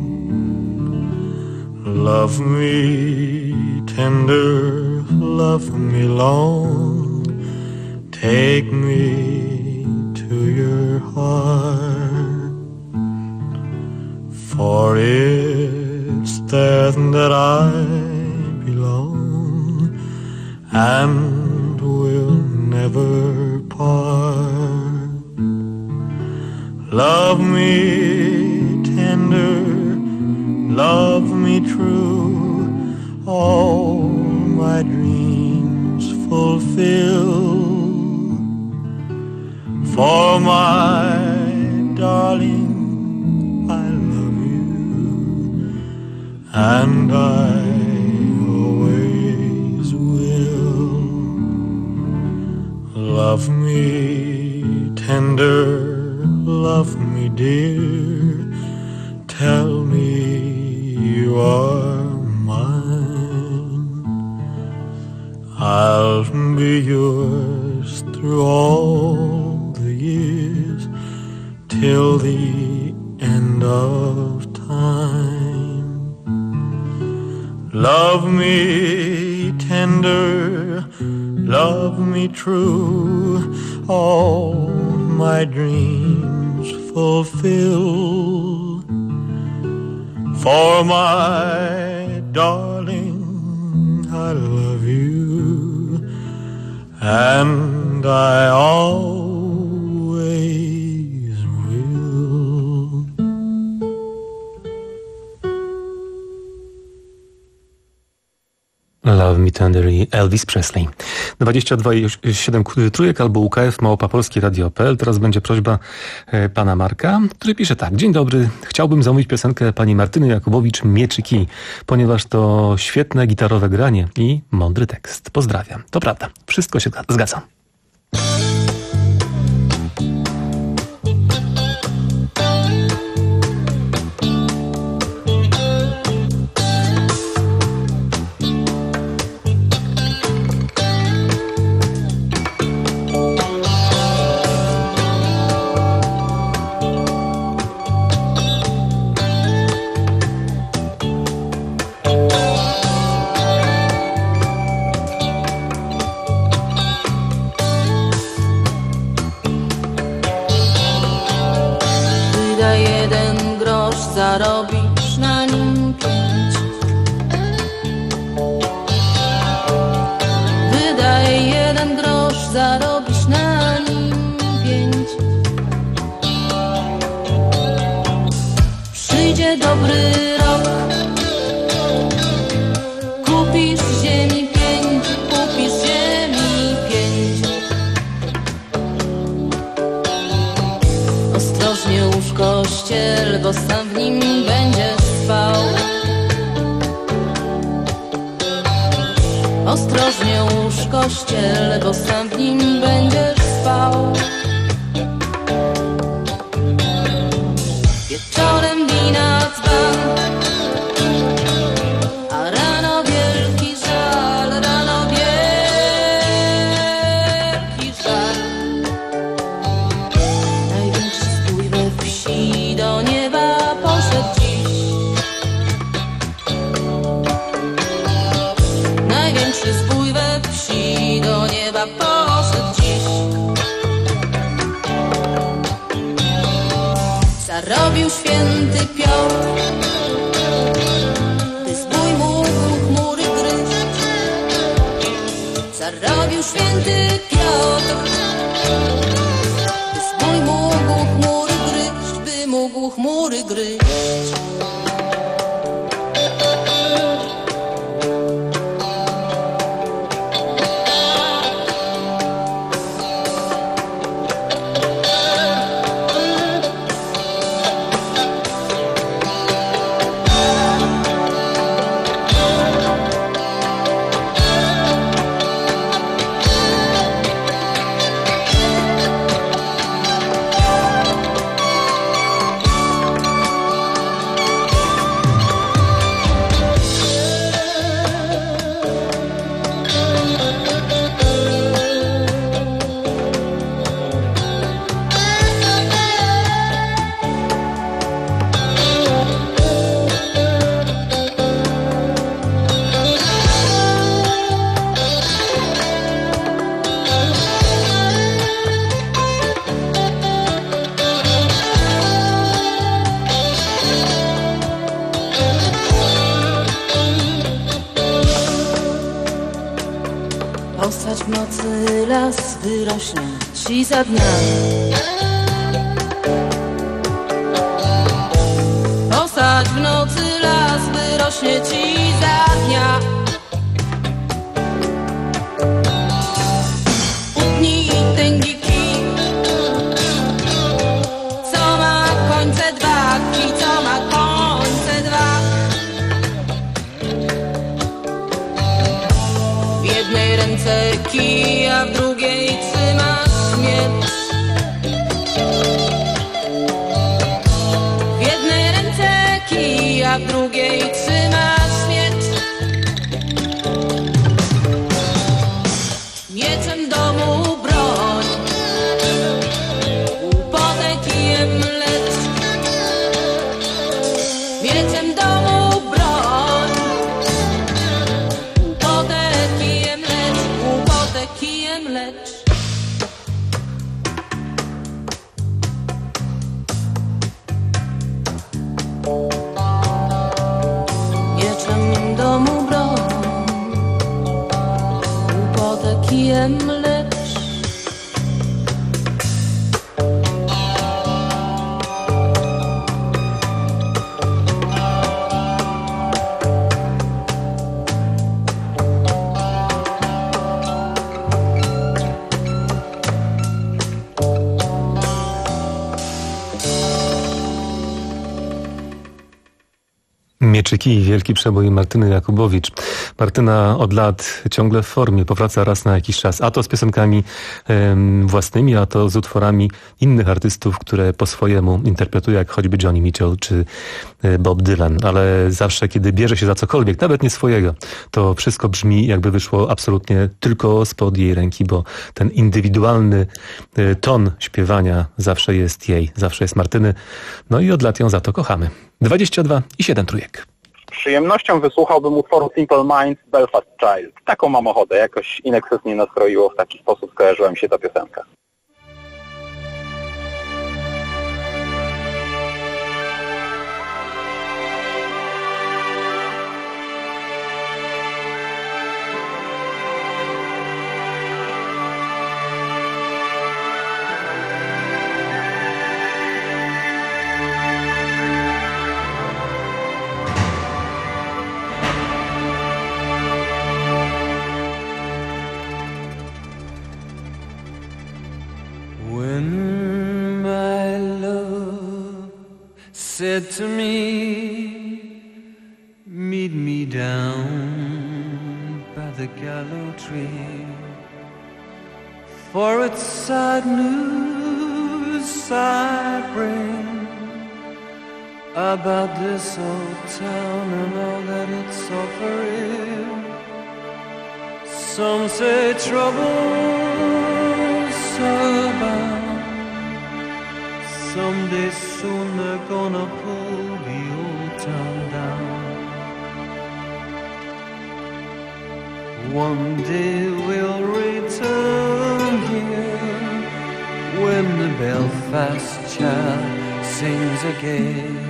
Love me tender, love me long, take me to your heart, for it's there that I belong and will never part. Love me tender, love me true, all my dreams fulfill. For my darling, I love you, and I always will. Love me tender, love me dear, tell me you are mine. I'll be yours through all the years, till the end of time. Love me tender, love me true, all my dreams fulfill. For my darling, I love you, and I always will. Love Me Tender i Elvis Presley. dwadzieścia dwa i siedem trójek albo U K F małpa polskie radio kropka p l. Teraz będzie prośba e, pana Marka, który pisze tak. Dzień dobry. Chciałbym zamówić piosenkę pani Martyny Jakubowicz Mieczyki, ponieważ to świetne gitarowe granie i mądry tekst. Pozdrawiam. To prawda. Wszystko się zgadza. Zarobisz na nim pięć. Wydaj jeden grosz, zarobisz na nim pięć. Przyjdzie dobry rok, kupisz ziemi pięć, kupisz ziemi pięć. Ostrożnie łóż kościel, bo sam w nim będziesz spał. Ostrożnie łóż kościel, bo sam w nim będziesz spał. Wieczorem wina dzban, a rano wielki żal, rano wielki żal. Największy spój we wsi do nieba poszedł dziś. Największy zbój we wsi do nieba poszedł dziś. Zarobił święty Piotr, by zbój mógł chmury gryźć. Zarobił święty Piotr, by zbój mógł chmury gryźć, by mógł chmury gryźć. Posadź w nocy las, wyrośnie ci za dnia. Posadź w nocy las, wyrośnie ci za dnia. ręce kij, a w drugiej trzymasz miecz. W jednej ręce kij, a w drugiej trzymasz miecz. Mieczem domu broń, łopatę kijem lecz. Mieczem domu broń, łopatę kijem lecz, łopatę kijem lecz. Mieczem domu broń, łopatę kijem lecz. Mieczyki i wielki przebój Martyny Jakubowicz. Martyna od lat ciągle w formie, powraca raz na jakiś czas, a to z piosenkami um, własnymi, a to z utworami innych artystów, które po swojemu interpretuje, jak choćby Johnny Mitchell czy Bob Dylan. Ale zawsze, kiedy bierze się za cokolwiek, nawet nie swojego, to wszystko brzmi, jakby wyszło absolutnie tylko spod jej ręki, bo ten indywidualny ton śpiewania zawsze jest jej, zawsze jest Martyny. No i od lat ją za to kochamy. dwadzieścia dwa i siedem trójek. Z przyjemnością wysłuchałbym utworu Simple Minds, Belfast Child. Taką mam ochotę, jakoś Inexes mnie nastroiło, w taki sposób skojarzyła mi się ta piosenka. Said to me, meet me down by the gallows tree, for it's sad news I bring about this old town and all that it's offering. Some say trouble's about. Someday soon they're gonna pull the old town down. One day we'll return here when the Belfast child sings again.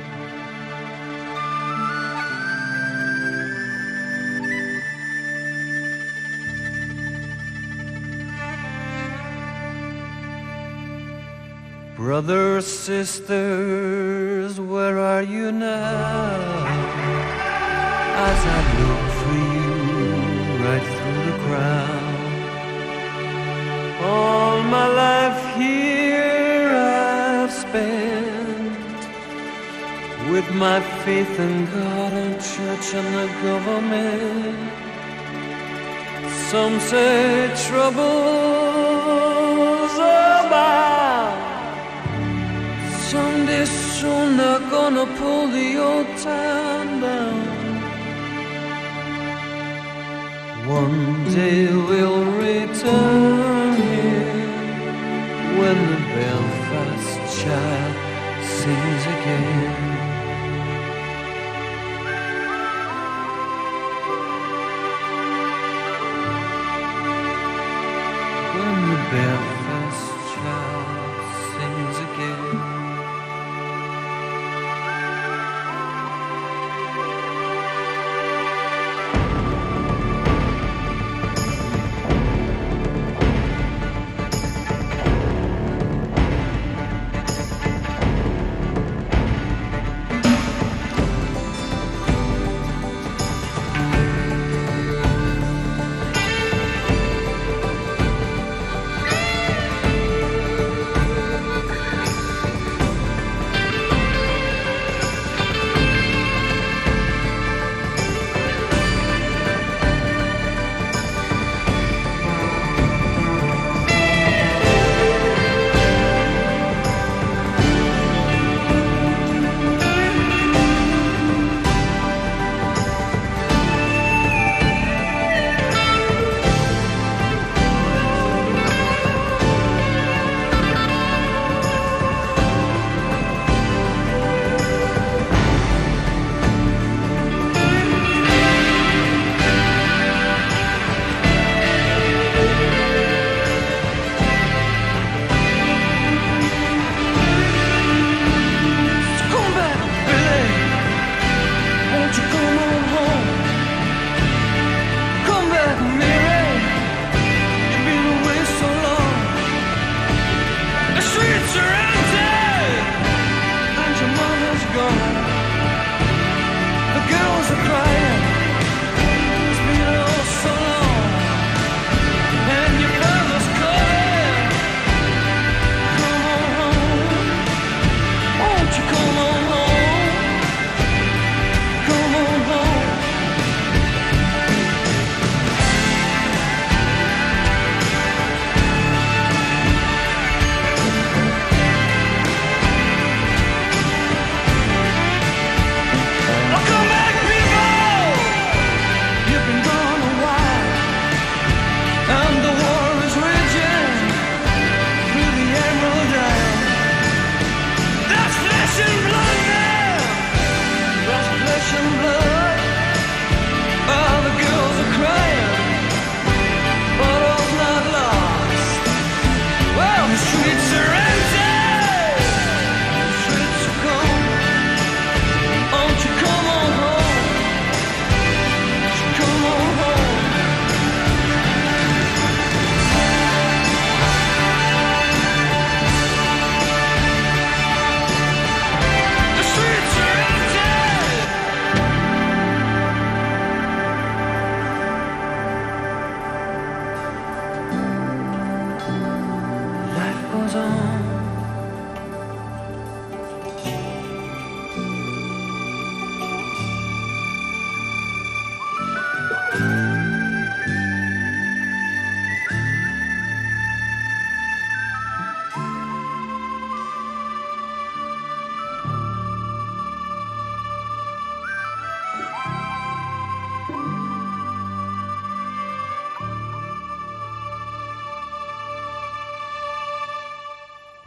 Brothers, sisters, where are you now? As I look for you right through the crowd. All my life here I've spent with my faith in God and church and the government. Some say trouble's about. Someday soon they're gonna pull the old town down. One day we'll return here when the Belfast child sings again. When the Belfast child sings again.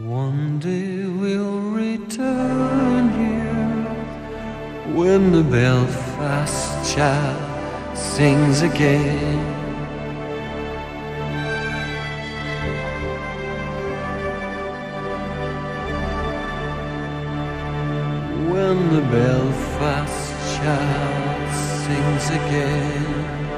One day we'll return here when the Belfast child sings again. When the Belfast child sings again.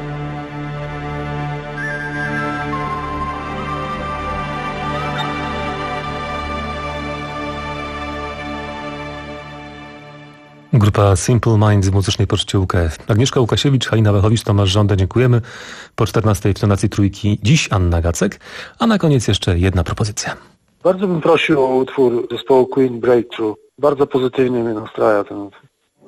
Grupa Simple Minds w muzycznej poczcie U K F. Agnieszka Łukasiewicz, Halina Wachowicz, Tomasz Żąda, dziękujemy. Po czternastej w tonacji trójki dziś Anna Gacek, a na koniec jeszcze jedna propozycja. Bardzo bym prosił o utwór zespołu Queen Breakthrough. Bardzo pozytywnie mnie nastraja ten utwór.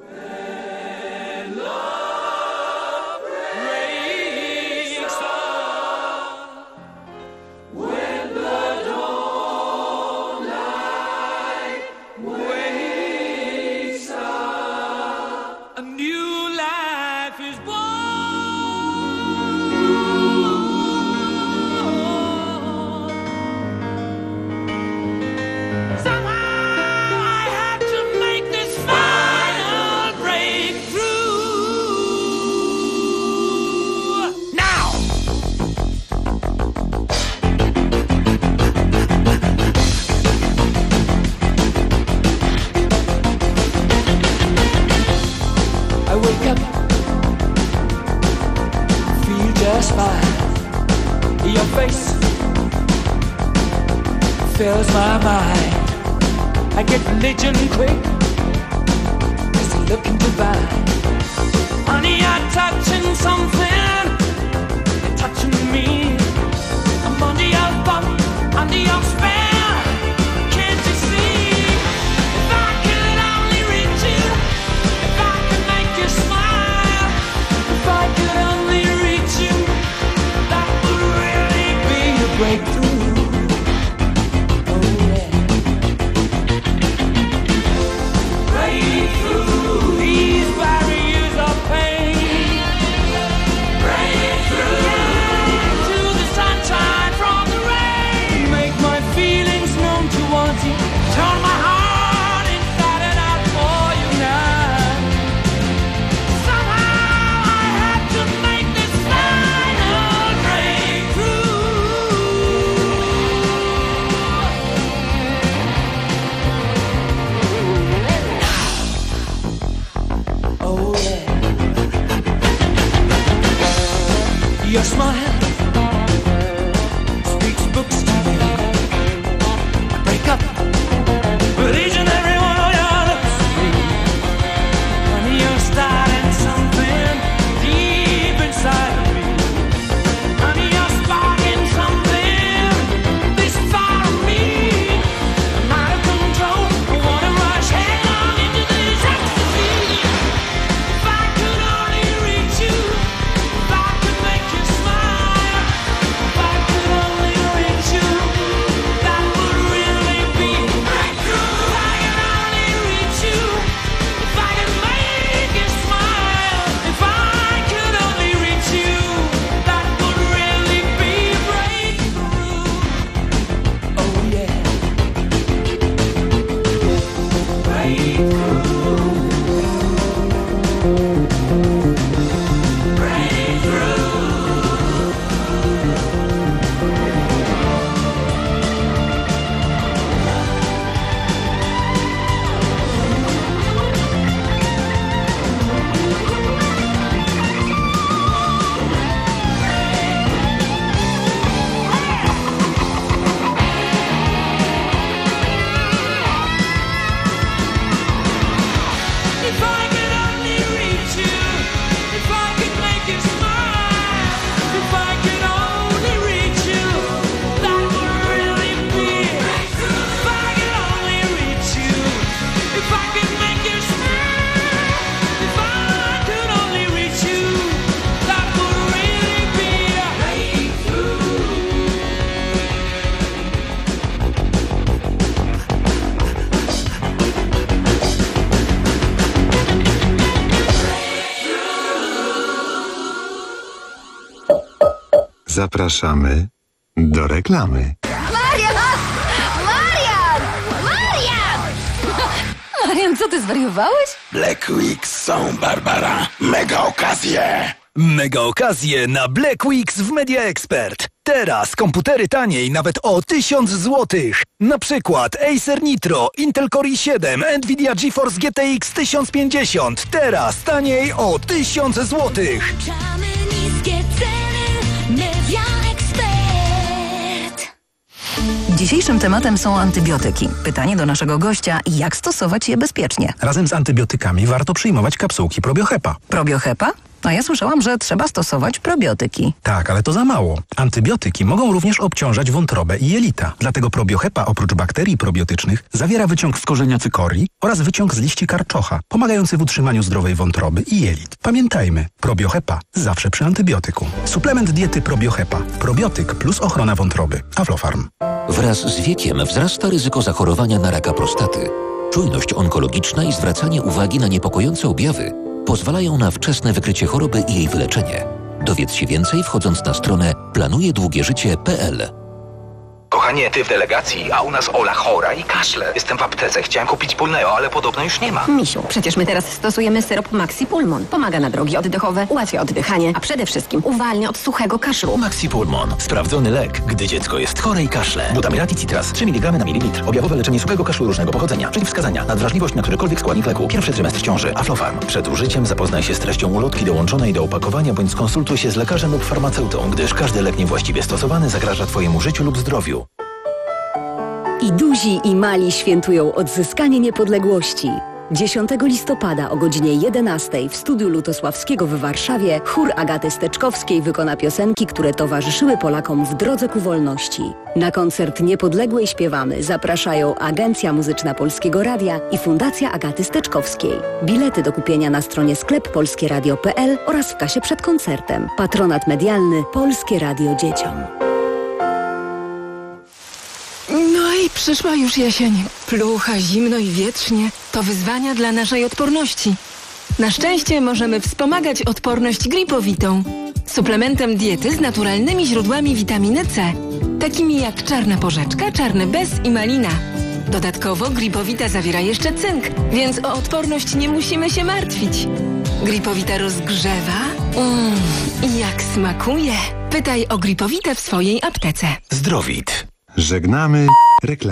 Fills my mind. I get religion quick, cause I'm looking to buy. Honey, I'm touching something, you're touching me. I'm under your body, under your spell. Can't you see? If I could only reach you, if I could make you smile, if I could only reach you, that would really be a breakthrough. Your smile speaks books to me. I break up with each and every one of your looks. Honey, you're starting something deep inside of me. Honey, you're sparking something this far of me. I'm out of control. I wanna rush headlong into this ecstasy. If I could only reach you, if I could make you smile, if I could only reach you, that would really be a breakthrough. If I could only reach you, if I could make you smile, if I could only reach you, that would really be a breakthrough. Oh yeah, breakthrough. If I could only reach you, if I could make you smile, if I could only reach you, that would really be. If I could only reach you, if I could make you smile, if I could only reach you, that would really be a breakthrough. Zapraszamy do reklamy. Marian! Marian! Co ty zwariowałeś? Black Weeks są, Barbara. Mega okazje. Mega okazje na Black Weeks w Media Expert. Teraz komputery taniej nawet o tysiąc złotych. Na przykład Acer Nitro, Intel Core i siedem, Nvidia GeForce G T X tysiąc pięćdziesiąt. Teraz taniej o tysiąc złotych. Niskie ceny, Media Expert. Dzisiejszym tematem są antybiotyki. Pytanie do naszego gościa, jak stosować je bezpiecznie? Razem z antybiotykami warto przyjmować kapsułki Probiohepa. Probiohepa? A ja słyszałam, że trzeba stosować probiotyki. Tak, ale to za mało. Antybiotyki mogą również obciążać wątrobę i jelita. Dlatego Probiohepa oprócz bakterii probiotycznych zawiera wyciąg z korzenia cykorii oraz wyciąg z liści karczocha, pomagający w utrzymaniu zdrowej wątroby i jelit. Pamiętajmy, Probiohepa zawsze przy antybiotyku. Suplement diety Probiohepa. Probiotyk plus ochrona wątroby. Aflofarm. Wraz z wiekiem wzrasta ryzyko zachorowania na raka prostaty. Czujność onkologiczna i zwracanie uwagi na niepokojące objawy pozwalają na wczesne wykrycie choroby i jej wyleczenie. Dowiedz się więcej wchodząc na stronę planuje długie życie kropka p l. Kochanie, ty w delegacji, a u nas Ola chora i kaszle. Jestem w aptece, chciałem kupić Pulneo, ale podobno już nie ma. Misiu, przecież my teraz stosujemy syrop Maxi Pulmon. Pomaga na drogi oddechowe, ułatwia oddychanie, a przede wszystkim uwalnia od suchego kaszlu. Maxi Pulmon. Sprawdzony lek, gdy dziecko jest chore i kaszle. Butamiraty Citras. trzy miligramy na mililitr. Objawowe leczenie suchego kaszlu różnego pochodzenia. Przeciwwskazania. Nadwrażliwość na którykolwiek składnik leku. Pierwszy trymestr ciąży. Aflofarm. Przed użyciem zapoznaj się z treścią ulotki dołączonej do opakowania bądź skonsultuj się z lekarzem lub farmaceutą, gdyż każdy lek niewłaściwie stosowany zagraża twojemu życiu lub zdrowiu. I duzi, i mali świętują odzyskanie niepodległości. dziesiątego listopada o godzinie jedenastej w studiu Lutosławskiego w Warszawie chór Agaty Steczkowskiej wykona piosenki, które towarzyszyły Polakom w drodze ku wolności. Na koncert Niepodległej śpiewamy zapraszają Agencja Muzyczna Polskiego Radia i Fundacja Agaty Steczkowskiej. Bilety do kupienia na stronie sklep polskieradio kropka p l oraz w kasie przed koncertem. Patronat medialny Polskie Radio Dzieciom. No i przyszła już jesień. Plucha, zimno i wietrznie. To wyzwania dla naszej odporności. Na szczęście możemy wspomagać odporność gripowitą. Suplementem diety z naturalnymi źródłami witaminy C. Takimi jak czarna porzeczka, czarny bez i malina. Dodatkowo gripowita zawiera jeszcze cynk, więc o odporność nie musimy się martwić. Gripowita rozgrzewa. Mmm, i jak smakuje. Pytaj o gripowitę w swojej aptece. Zdrowit. Żegnamy reklamy.